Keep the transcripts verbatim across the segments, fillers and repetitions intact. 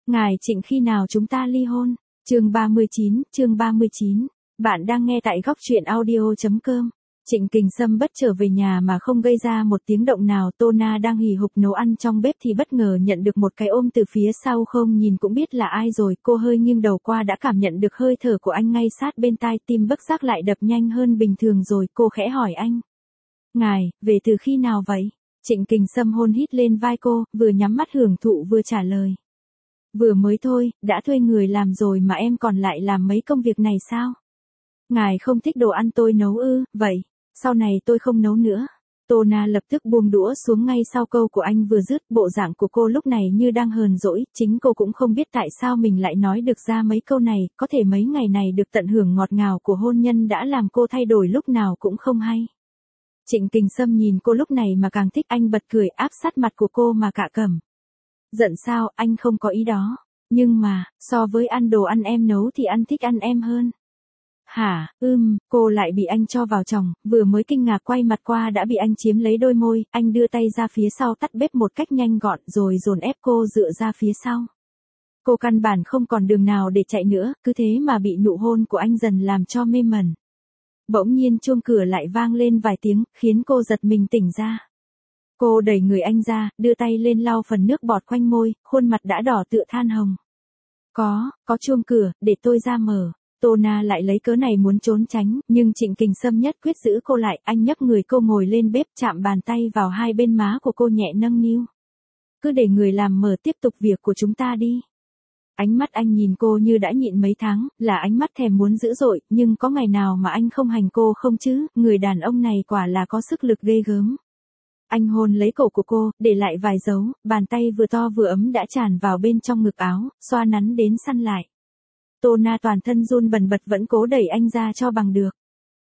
Ngài Trịnh khi nào chúng ta ly hôn? Chương ba mươi chín, chương ba mươi chín. Bạn đang nghe tại góc truyện audio chấm com. Trịnh Kình Sâm bất trở về nhà mà không gây ra một tiếng động nào. Tô Na đang hì hục nấu ăn trong bếp thì bất ngờ nhận được một cái ôm từ phía sau, không nhìn cũng biết là ai rồi. Cô hơi nghiêng đầu qua đã cảm nhận được hơi thở của anh ngay sát bên tai, tim bất giác lại đập nhanh hơn bình thường rồi. Cô khẽ hỏi anh. Ngài, về từ khi nào vậy? Trịnh Kình Sâm hôn hít lên vai cô, vừa nhắm mắt hưởng thụ vừa trả lời. Vừa mới thôi, đã thuê người làm rồi mà em còn lại làm mấy công việc này sao? Ngài không thích đồ ăn tôi nấu ư? Vậy, sau này tôi không nấu nữa. Tô Na lập tức buông đũa xuống ngay sau câu của anh vừa dứt. Bộ dạng của cô lúc này như đang hờn dỗi, chính cô cũng không biết tại sao mình lại nói được ra mấy câu này. Có thể mấy ngày này được tận hưởng ngọt ngào của hôn nhân đã làm cô thay đổi lúc nào cũng không hay. Trịnh Kình Sâm nhìn cô lúc này mà càng thích, anh bật cười áp sát mặt của cô mà cạ cẩm. Giận sao, anh không có ý đó. Nhưng mà, so với ăn đồ ăn em nấu thì anh thích ăn em hơn. Hả, ưm, cô lại bị anh cho vào chồng, vừa mới kinh ngạc quay mặt qua đã bị anh chiếm lấy đôi môi, anh đưa tay ra phía sau tắt bếp một cách nhanh gọn rồi dồn ép cô dựa ra phía sau. Cô căn bản không còn đường nào để chạy nữa, cứ thế mà bị nụ hôn của anh dần làm cho mê mẩn. Bỗng nhiên chuông cửa lại vang lên vài tiếng, khiến cô giật mình tỉnh ra. Cô đẩy người anh ra, đưa tay lên lau phần nước bọt quanh môi, khuôn mặt đã đỏ tựa than hồng. Có, có chuông cửa, để tôi ra mở. Tô Na lại lấy cớ này muốn trốn tránh, nhưng Trịnh Kình Sâm nhất quyết giữ cô lại, anh nhấc người cô ngồi lên bếp, chạm bàn tay vào hai bên má của cô nhẹ nâng niu. Cứ để người làm mở tiếp tục việc của chúng ta đi. Ánh mắt anh nhìn cô như đã nhịn mấy tháng, là ánh mắt thèm muốn dữ dội, nhưng có ngày nào mà anh không hành cô không chứ, người đàn ông này quả là có sức lực ghê gớm. Anh hôn lấy cổ của cô, để lại vài dấu, bàn tay vừa to vừa ấm đã tràn vào bên trong ngực áo, xoa nắn đến săn lại. Tô Na toàn thân run bần bật vẫn cố đẩy anh ra cho bằng được.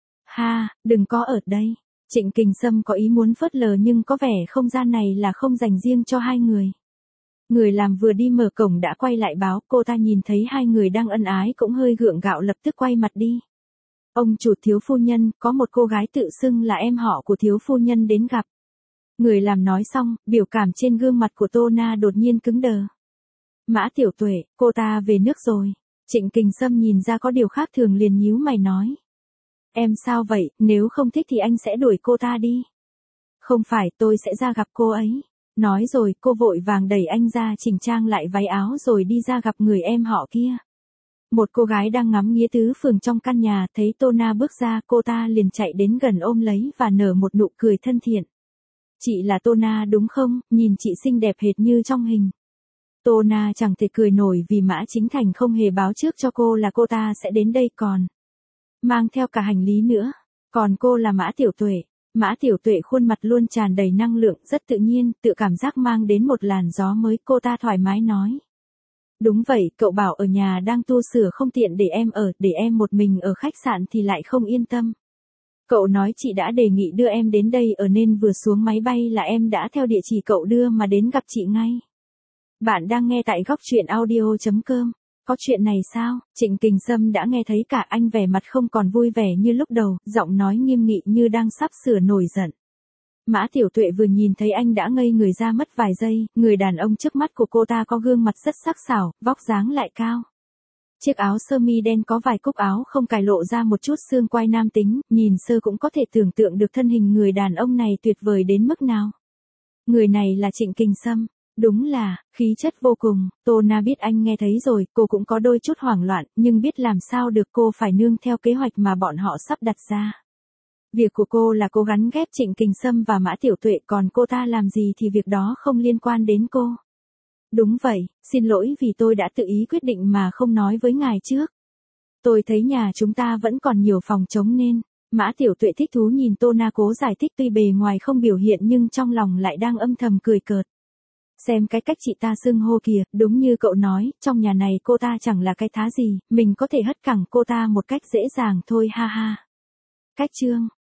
Ha, đừng có ở đây. Trịnh Kình Sâm có ý muốn phớt lờ nhưng có vẻ không gian này là không dành riêng cho hai người. Người làm vừa đi mở cổng đã quay lại báo, cô ta nhìn thấy hai người đang ân ái cũng hơi gượng gạo lập tức quay mặt đi. Ông chủ thiếu phu nhân, có một cô gái tự xưng là em họ của thiếu phu nhân đến gặp. Người làm nói xong, biểu cảm trên gương mặt của Tô Na đột nhiên cứng đờ. Mã Tiểu Tuệ, cô ta về nước rồi. Trịnh Kình Sâm nhìn ra có điều khác thường liền nhíu mày nói. Em sao vậy, nếu không thích thì anh sẽ đuổi cô ta đi. Không phải, tôi sẽ ra gặp cô ấy. Nói rồi cô vội vàng đẩy anh ra chỉnh trang lại váy áo rồi đi ra gặp người em họ kia. Một cô gái đang ngắm nghía tứ phường trong căn nhà thấy Tô Na bước ra, cô ta liền chạy đến gần ôm lấy và nở một nụ cười thân thiện. Chị là Tô Na đúng không, nhìn chị xinh đẹp hệt như trong hình. Tô Na chẳng thể cười nổi vì Mã Chính Thành không hề báo trước cho cô là cô ta sẽ đến đây còn mang theo cả hành lý nữa. Còn cô là Mã Tiểu Tuệ. Mã Tiểu Tuệ khuôn mặt luôn tràn đầy năng lượng, rất tự nhiên, tự cảm giác mang đến một làn gió mới, cô ta thoải mái nói. Đúng vậy, cậu bảo ở nhà đang tu sửa không tiện để em ở, để em một mình ở khách sạn thì lại không yên tâm. Cậu nói chị đã đề nghị đưa em đến đây ở nên vừa xuống máy bay là em đã theo địa chỉ cậu đưa mà đến gặp chị ngay. Bạn đang nghe tại góc truyện audio chấm com. Có chuyện này sao? Trịnh Kình Sâm đã nghe thấy cả, anh vẻ mặt không còn vui vẻ như lúc đầu, giọng nói nghiêm nghị như đang sắp sửa nổi giận. Mã Tiểu Tuệ vừa nhìn thấy anh đã ngây người ra mất vài giây, người đàn ông trước mắt của cô ta có gương mặt rất sắc sảo, vóc dáng lại cao. Chiếc áo sơ mi đen có vài cúc áo không cài lộ ra một chút xương quai nam tính, nhìn sơ cũng có thể tưởng tượng được thân hình người đàn ông này tuyệt vời đến mức nào. Người này là Trịnh Kình Sâm. Đúng là, khí chất vô cùng. Tô Na biết anh nghe thấy rồi, cô cũng có đôi chút hoảng loạn, nhưng biết làm sao được, cô phải nương theo kế hoạch mà bọn họ sắp đặt ra. Việc của cô là cô gắn ghép Trịnh Kình Sâm và Mã Tiểu Tuệ, còn cô ta làm gì thì việc đó không liên quan đến cô. Đúng vậy, xin lỗi vì tôi đã tự ý quyết định mà không nói với ngài trước. Tôi thấy nhà chúng ta vẫn còn nhiều phòng trống nên. Mã Tiểu Tuệ thích thú nhìn Tô Na cố giải thích, tuy bề ngoài không biểu hiện nhưng trong lòng lại đang âm thầm cười cợt. Xem cái cách chị ta xưng hô kìa, đúng như cậu nói, trong nhà này cô ta chẳng là cái thá gì, mình có thể hất cẳng cô ta một cách dễ dàng thôi ha ha. Cách chương,